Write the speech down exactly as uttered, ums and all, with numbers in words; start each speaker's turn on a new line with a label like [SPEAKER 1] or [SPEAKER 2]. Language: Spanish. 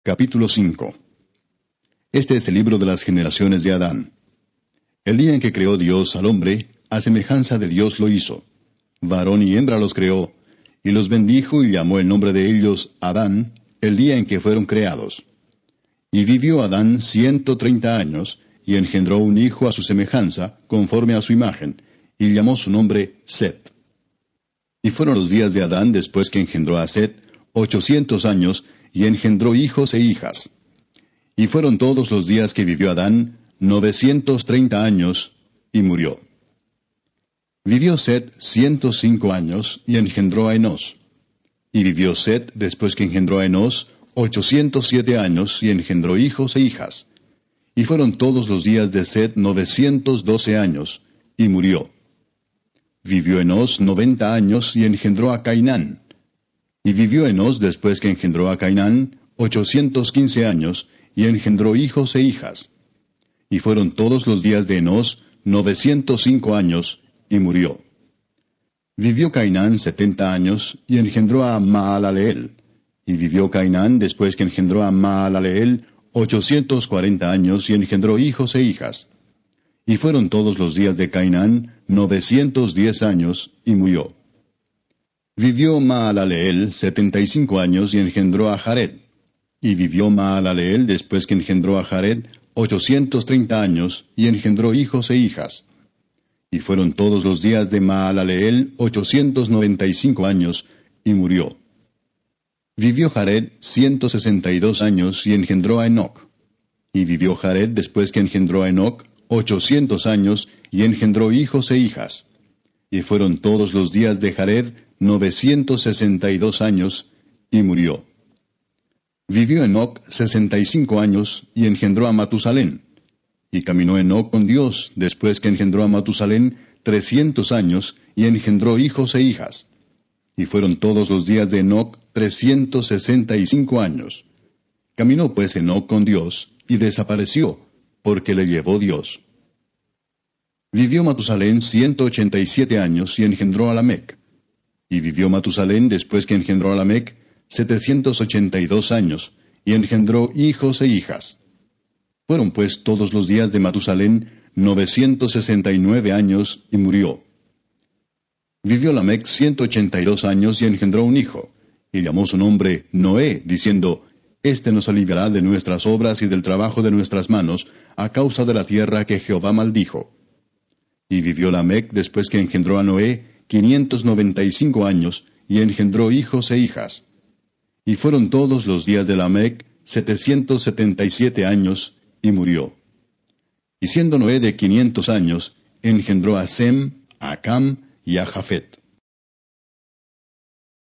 [SPEAKER 1] Capítulo cinco. Este es el libro de las generaciones de Adán. El día en que creó Dios al hombre, a semejanza de Dios lo hizo. Varón y hembra los creó, y los bendijo y llamó el nombre de ellos Adán, el día en que fueron creados. Y vivió Adán ciento treinta años, y engendró un hijo a su semejanza, conforme a su imagen, y llamó su nombre Set. Y fueron los días de Adán después que engendró a Set, ochocientos años, y engendró hijos e hijas. Y fueron todos los días que vivió Adán, novecientos treinta años, y murió. Vivió Set ciento cinco años, y engendró a Enós. Y vivió Set, después que engendró a Enós, ochocientos siete años, y engendró hijos e hijas. Y fueron todos los días de Set novecientos doce años, y murió. Vivió Enós noventa años, y engendró a Cainán. Y vivió Enós, después que engendró a Cainán, ochocientos quince años, y engendró hijos e hijas. Y fueron todos los días de Enós novecientos cinco años, y murió. Vivió Cainán setenta años, y engendró a Maalaleel. Y vivió Cainán, después que engendró a Maalaleel, ochocientos cuarenta años, y engendró hijos e hijas. Y fueron todos los días de Cainán novecientos diez años, y murió. Vivió Maalaleel setenta y cinco años, y engendró a Jared. Y vivió Maalaleel, después que engendró a Jared, ochocientos treinta años, y engendró hijos e hijas. Y fueron todos los días de Maalaleel ochocientos noventa y cinco años, y murió. Vivió Jared ciento sesenta y dos años, y engendró a Enoc. Y vivió Jared, después que engendró a Enoc, ochocientos años, y engendró hijos e hijas. Y fueron todos los días de Jared novecientos sesenta y dos años, y murió. Vivió Enoc sesenta y cinco años, y engendró a Matusalén. Y caminó Enoc con Dios, después que engendró a Matusalén, trescientos años, y engendró hijos e hijas. Y fueron todos los días de Enoc trescientos sesenta y cinco años. Caminó pues Enoc con Dios, y desapareció, porque le llevó Dios. Vivió Matusalén ciento ochenta y siete años, y engendró a Lamec. Y vivió Matusalén, después que engendró a Lamec, setecientos ochenta y dos años, y engendró hijos e hijas. Fueron pues todos los días de Matusalén novecientos sesenta y nueve años, y murió. Vivió Lamec ciento ochenta y dos años, y engendró un hijo, y llamó su nombre Noé, diciendo, Este nos aliviará de nuestras obras y del trabajo de nuestras manos, a causa de la tierra que Jehová maldijo. Y vivió Lamec, después que engendró a Noé, quinientos noventa y cinco años, y engendró hijos e hijas. Y fueron todos los días de Lamec setecientos setenta y siete años, y murió. Y siendo Noé de quinientos años, engendró a Sem, a Cam y a Jafet.